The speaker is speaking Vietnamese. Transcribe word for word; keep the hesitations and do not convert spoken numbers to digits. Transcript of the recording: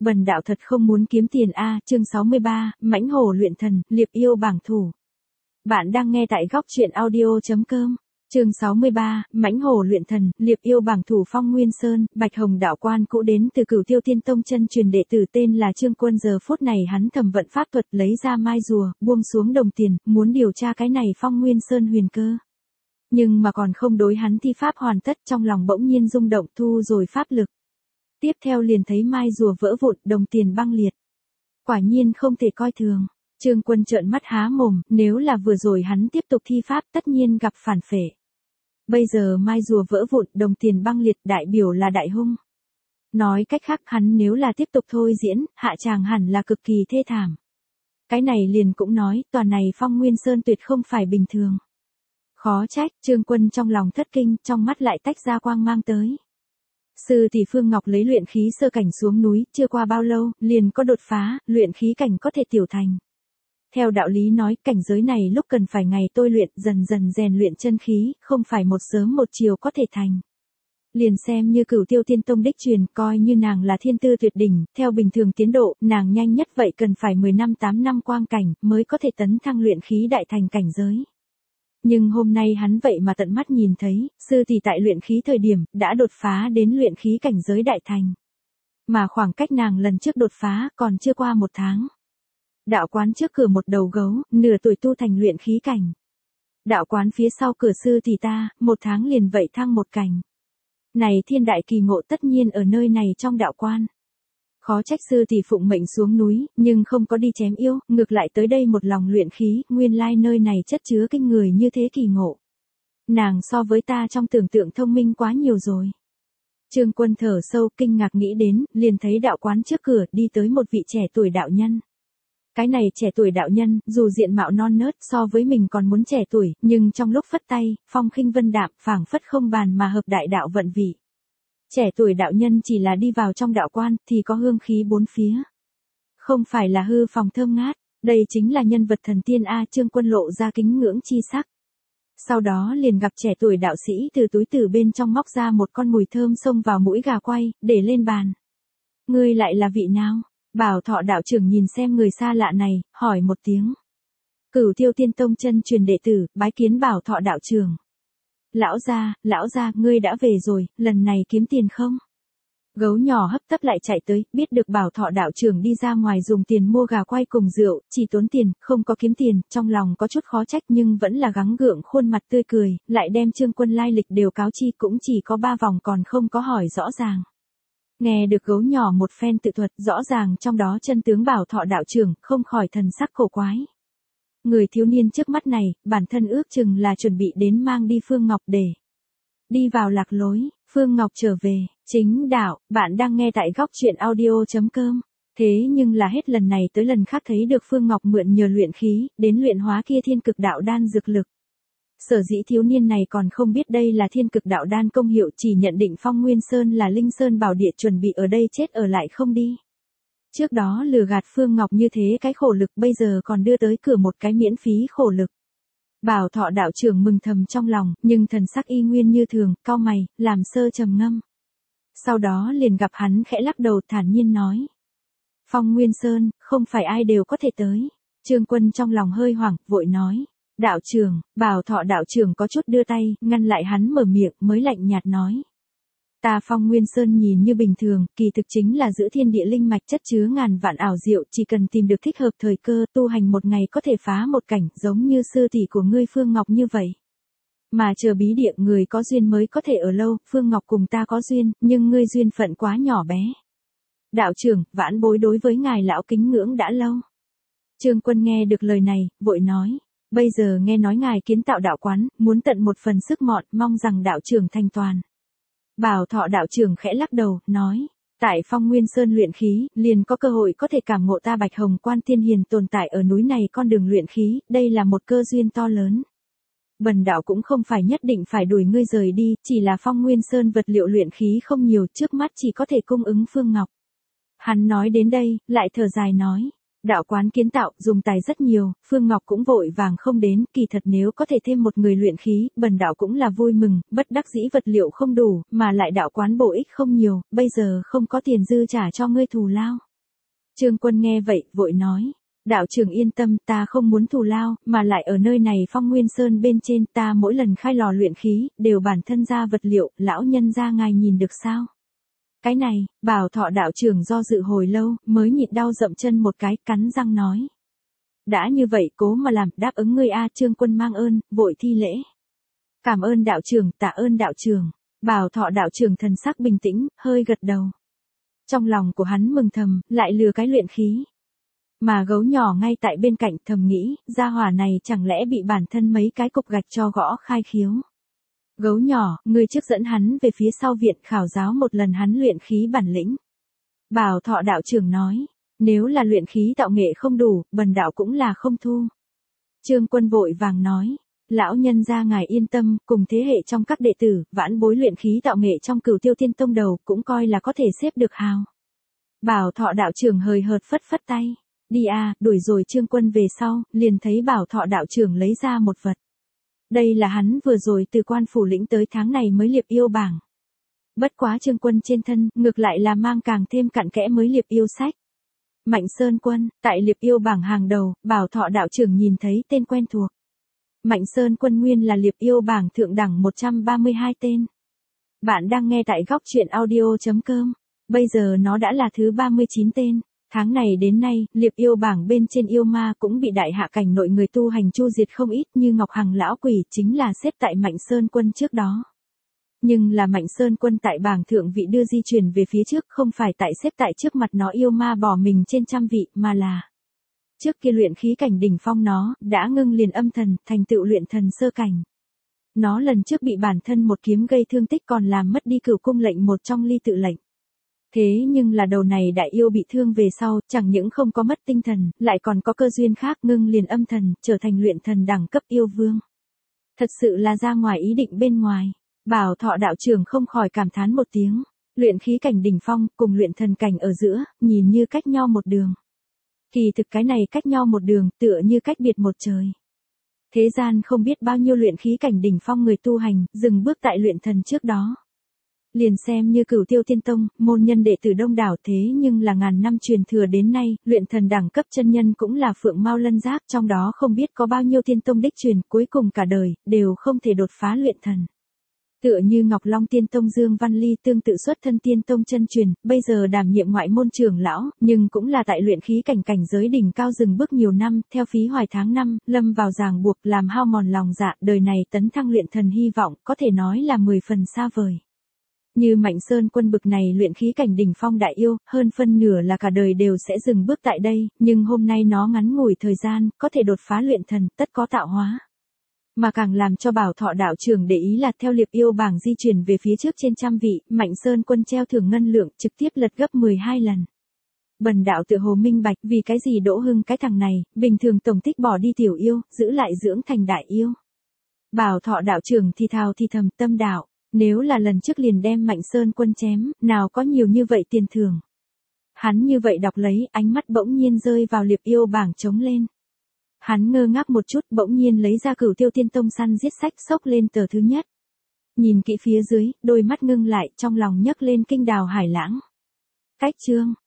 Bần đạo thật không muốn kiếm tiền a, chương sáu mươi ba, mãnh hổ luyện thần, liệp yêu bảng thủ. Bạn đang nghe tại góc truyện audio chấm com. Chương sáu mươi ba, mãnh hổ luyện thần, liệp yêu bảng thủ. Phong Nguyên Sơn, Bạch Hồng đạo quan cũ đến từ Cửu Tiêu Tiên Tông chân truyền đệ tử tên là Trương Quân. Giờ phút này hắn thẩm vận pháp thuật, lấy ra mai rùa, buông xuống đồng tiền, muốn điều tra cái này Phong Nguyên Sơn huyền cơ. Nhưng mà còn không đối hắn thi pháp hoàn tất, trong lòng bỗng nhiên rung động, thu rồi pháp lực. Tiếp theo liền thấy mai rùa vỡ vụn, đồng tiền băng liệt. Quả nhiên không thể coi thường. Trương Quân trợn mắt há mồm, nếu là vừa rồi hắn tiếp tục thi pháp tất nhiên gặp phản phệ. Bây giờ mai rùa vỡ vụn, đồng tiền băng liệt, đại biểu là đại hung. Nói cách khác, hắn nếu là tiếp tục thôi diễn, hạ tràng hẳn là cực kỳ thê thảm. Cái này liền cũng nói, tòa này Phong Nguyên Sơn tuyệt không phải bình thường. Khó trách, Trương Quân trong lòng thất kinh, trong mắt lại tách ra quang mang tới. Sư tỷ Phương Ngọc lấy luyện khí sơ cảnh xuống núi, chưa qua bao lâu, liền có đột phá, luyện khí cảnh có thể tiểu thành. Theo đạo lý nói, cảnh giới này lúc cần phải ngày tôi luyện, dần dần rèn luyện chân khí, không phải một sớm một chiều có thể thành. Liền xem như Cửu Tiêu Tiên Tông đích truyền, coi như nàng là thiên tư tuyệt đỉnh, theo bình thường tiến độ, nàng nhanh nhất vậy cần phải mười năm tám năm quang cảnh, mới có thể tấn thăng luyện khí đại thành cảnh giới. Nhưng hôm nay hắn vậy mà tận mắt nhìn thấy, sư tỷ tại luyện khí thời điểm, đã đột phá đến luyện khí cảnh giới đại thành. Mà khoảng cách nàng lần trước đột phá, còn chưa qua một tháng. Đạo quán trước cửa một đầu gấu, nửa tuổi tu thành luyện khí cảnh. Đạo quán phía sau cửa sư tỷ ta, một tháng liền vậy thăng một cảnh. Này thiên đại kỳ ngộ tất nhiên ở nơi này trong đạo quan. Khó trách sư tỷ phụng mệnh xuống núi, nhưng không có đi chém yêu, ngược lại tới đây một lòng luyện khí, nguyên lai nơi này chất chứa kinh người như thế kỳ ngộ. Nàng so với ta trong tưởng tượng thông minh quá nhiều rồi. Trương Quân thở sâu, kinh ngạc nghĩ đến, liền thấy đạo quán trước cửa đi tới một vị trẻ tuổi đạo nhân. Cái này trẻ tuổi đạo nhân, dù diện mạo non nớt so với mình còn muốn trẻ tuổi, nhưng trong lúc phất tay, phong khinh vân đạm, phảng phất không bàn mà hợp đại đạo vận vị. Trẻ tuổi đạo nhân chỉ là đi vào trong đạo quan, thì có hương khí bốn phía. Không phải là hư phòng thơm ngát, đây chính là nhân vật thần tiên A. Trương Quân lộ ra kính ngưỡng chi sắc. Sau đó liền gặp trẻ tuổi đạo sĩ từ túi từ bên trong móc ra một con mùi thơm xông vào mũi gà quay, để lên bàn. Ngươi lại là vị nào? Bảo Thọ đạo trưởng nhìn xem người xa lạ này, hỏi một tiếng. Cửu Tiêu Tiên Tông chân truyền đệ tử, bái kiến Bảo Thọ đạo trưởng. Lão gia, lão gia, ngươi đã về rồi, lần này kiếm tiền không? Gấu nhỏ hấp tấp lại chạy tới, biết được Bảo Thọ đạo trưởng đi ra ngoài dùng tiền mua gà quay cùng rượu, chỉ tốn tiền, không có kiếm tiền, trong lòng có chút khó trách nhưng vẫn là gắng gượng khuôn mặt tươi cười, lại đem Trương Quân lai lịch đều cáo chi, cũng chỉ có ba vòng còn không có hỏi rõ ràng. Nghe được gấu nhỏ một phen tự thuật, rõ ràng trong đó chân tướng Bảo Thọ đạo trưởng, không khỏi thần sắc khổ quái. Người thiếu niên trước mắt này, bản thân ước chừng là chuẩn bị đến mang đi Phương Ngọc để đi vào lạc lối. Phương Ngọc trở về, chính đạo, bạn đang nghe tại góc truyện audio chấm com. Thế nhưng là hết lần này tới lần khác thấy được Phương Ngọc mượn nhờ luyện khí, đến luyện hóa kia thiên cực đạo đan dược lực. Sở dĩ thiếu niên này còn không biết đây là thiên cực đạo đan công hiệu, chỉ nhận định Phong Nguyên Sơn là linh sơn bảo địa, chuẩn bị ở đây chết ở lại không đi. Trước đó lừa gạt Phương Ngọc như thế cái khổ lực, bây giờ còn đưa tới cửa một cái miễn phí khổ lực. Bảo Thọ đạo trưởng mừng thầm trong lòng, nhưng thần sắc y nguyên như thường, cau mày, làm sơ trầm ngâm. Sau đó liền gặp hắn khẽ lắc đầu thản nhiên nói. Phong Nguyên Sơn, không phải ai đều có thể tới. Trương Quân trong lòng hơi hoảng, vội nói. Đạo trưởng, Bảo Thọ đạo trưởng có chút đưa tay, ngăn lại hắn mở miệng, mới lạnh nhạt nói. Ta Phong Nguyên Sơn nhìn như bình thường, kỳ thực chính là giữa thiên địa linh mạch chất chứa ngàn vạn ảo diệu, chỉ cần tìm được thích hợp thời cơ, tu hành một ngày có thể phá một cảnh, giống như sư tỷ của ngươi Phương Ngọc như vậy. Mà chờ bí địa, người có duyên mới có thể ở lâu, Phương Ngọc cùng ta có duyên, nhưng ngươi duyên phận quá nhỏ bé. Đạo trưởng, vãn bối đối với ngài lão kính ngưỡng đã lâu. Trương Quân nghe được lời này, vội nói. Bây giờ nghe nói ngài kiến tạo đạo quán, muốn tận một phần sức mọn, mong rằng đạo trưởng thành toàn. Bảo Thọ đạo trưởng khẽ lắc đầu, nói, tại Phong Nguyên Sơn luyện khí, liền có cơ hội có thể cảm ngộ ta Bạch Hồng Quan Tiên Hiền tồn tại ở núi này con đường luyện khí, đây là một cơ duyên to lớn. Bần đạo cũng không phải nhất định phải đuổi ngươi rời đi, chỉ là Phong Nguyên Sơn vật liệu luyện khí không nhiều, trước mắt chỉ có thể cung ứng Phương Ngọc. Hắn nói đến đây, lại thở dài nói. Đạo quán kiến tạo, dùng tài rất nhiều, Phương Ngọc cũng vội vàng không đến, kỳ thật nếu có thể thêm một người luyện khí, bần đạo cũng là vui mừng, bất đắc dĩ vật liệu không đủ, mà lại đạo quán bổ ích không nhiều, bây giờ không có tiền dư trả cho ngươi thù lao. Trương Quân nghe vậy, vội nói. Đạo trưởng yên tâm, ta không muốn thù lao, mà lại ở nơi này Phong Nguyên Sơn bên trên, ta mỗi lần khai lò luyện khí, đều bản thân ra vật liệu, lão nhân gia ngài nhìn được sao? Cái này, Bảo Thọ đạo trưởng do dự hồi lâu, mới nhịn đau dậm chân một cái, cắn răng nói. Đã như vậy cố mà làm, đáp ứng ngươi a. Trương Quân mang ơn, vội thi lễ. Cảm ơn đạo trưởng, tạ ơn đạo trưởng. Bảo Thọ đạo trưởng thần sắc bình tĩnh, hơi gật đầu. Trong lòng của hắn mừng thầm, lại lừa cái luyện khí. Mà gấu nhỏ ngay tại bên cạnh thầm nghĩ, gia hỏa này chẳng lẽ bị bản thân mấy cái cục gạch cho gõ khai khiếu. Gấu nhỏ, ngươi trước dẫn hắn về phía sau viện khảo giáo một lần hắn luyện khí bản lĩnh. Bảo Thọ đạo trưởng nói, nếu là luyện khí tạo nghệ không đủ, bần đạo cũng là không thu. Trương Quân vội vàng nói, lão nhân gia ngài yên tâm, cùng thế hệ trong các đệ tử, vãn bối luyện khí tạo nghệ trong Cửu Tiêu Tiên Tông đầu, cũng coi là có thể xếp được hào. Bảo Thọ đạo trưởng hời hợt phất phất tay. Đi à, đuổi rồi Trương Quân về sau, liền thấy Bảo Thọ đạo trưởng lấy ra một vật. Đây là hắn vừa rồi từ quan phủ lĩnh tới tháng này mới liệp yêu bảng. Bất quá Trương Quân trên thân, ngược lại là mang càng thêm cặn kẽ mới liệp yêu sách. Mạnh Sơn Quân, tại liệp yêu bảng hàng đầu, Bảo Thọ đạo trưởng nhìn thấy tên quen thuộc. Mạnh Sơn Quân nguyên là liệp yêu bảng thượng đẳng một trăm ba mươi hai tên. Bạn đang nghe tại góc truyện audio chấm com. Bây giờ nó đã là thứ ba mươi chín tên. Tháng này đến nay, liệp yêu bảng bên trên yêu ma cũng bị đại hạ cảnh nội người tu hành chu diệt không ít, như Ngọc Hằng lão quỷ chính là xếp tại Mạnh Sơn Quân trước đó. Nhưng là Mạnh Sơn Quân tại bảng thượng vị đưa di chuyển về phía trước, không phải tại xếp tại trước mặt nó yêu ma bỏ mình trên trăm vị, mà là trước kia luyện khí cảnh đỉnh phong nó đã ngưng liền âm thần, thành tựu luyện thần sơ cảnh. Nó lần trước bị bản thân một kiếm gây thương tích, còn làm mất đi Cửu cung lệnh một trong ly tự lệnh. Thế nhưng là đầu này đại yêu bị thương về sau, chẳng những không có mất tinh thần, lại còn có cơ duyên khác, ngưng liền âm thần, trở thành luyện thần đẳng cấp yêu vương. Thật sự là ra ngoài ý định bên ngoài. Bảo Thọ đạo trưởng không khỏi cảm thán một tiếng. Luyện khí cảnh đỉnh phong, cùng luyện thần cảnh ở giữa, nhìn như cách nhau một đường. Kỳ thực cái này cách nhau một đường, tựa như cách biệt một trời. Thế gian không biết bao nhiêu luyện khí cảnh đỉnh phong người tu hành, dừng bước tại luyện thần trước đó. Liền xem như Cửu Tiêu Tiên Tông, môn nhân đệ tử đông đảo, thế nhưng là ngàn năm truyền thừa đến nay, luyện thần đẳng cấp chân nhân cũng là phượng mao lân giác, trong đó không biết có bao nhiêu tiên tông đích truyền, cuối cùng cả đời, đều không thể đột phá luyện thần. Tựa như Ngọc Long Tiên Tông Dương Văn Ly tương tự xuất thân Tiên Tông chân truyền, bây giờ đảm nhiệm ngoại môn trưởng lão, nhưng cũng là tại luyện khí cảnh cảnh giới đỉnh cao dừng bước nhiều năm, theo phí hoài tháng năm, lâm vào ràng buộc làm hao mòn lòng dạ, đời này tấn thăng luyện thần hy vọng, có thể nói là mười phần xa vời. Như Mạnh Sơn Quân bực này luyện khí cảnh đỉnh phong đại yêu, hơn phân nửa là cả đời đều sẽ dừng bước tại đây, nhưng hôm nay nó ngắn ngủi thời gian, có thể đột phá luyện thần, tất có tạo hóa. Mà càng làm cho Bảo Thọ đạo trưởng để ý là theo liệp yêu bảng di chuyển về phía trước trên trăm vị, Mạnh Sơn Quân treo thưởng ngân lượng trực tiếp lật gấp mười hai lần. Bần đạo tự hồ minh bạch vì cái gì Đỗ Hưng cái thằng này, bình thường tổng tích bỏ đi tiểu yêu, giữ lại dưỡng thành đại yêu. Bảo Thọ đạo trưởng thì thào thì thầm tâm đạo, nếu là lần trước liền đem Mạnh Sơn Quân chém, nào có nhiều như vậy tiền thưởng. Hắn như vậy đọc lấy, ánh mắt bỗng nhiên rơi vào liệp yêu bảng trống lên. Hắn ngơ ngác một chút, bỗng nhiên lấy ra Cửu Tiêu Tiên Tông săn giết sách, xốc lên tờ thứ nhất. Nhìn kỹ phía dưới, đôi mắt ngưng lại, trong lòng nhấc lên kinh đào hải lãng. Cách chương,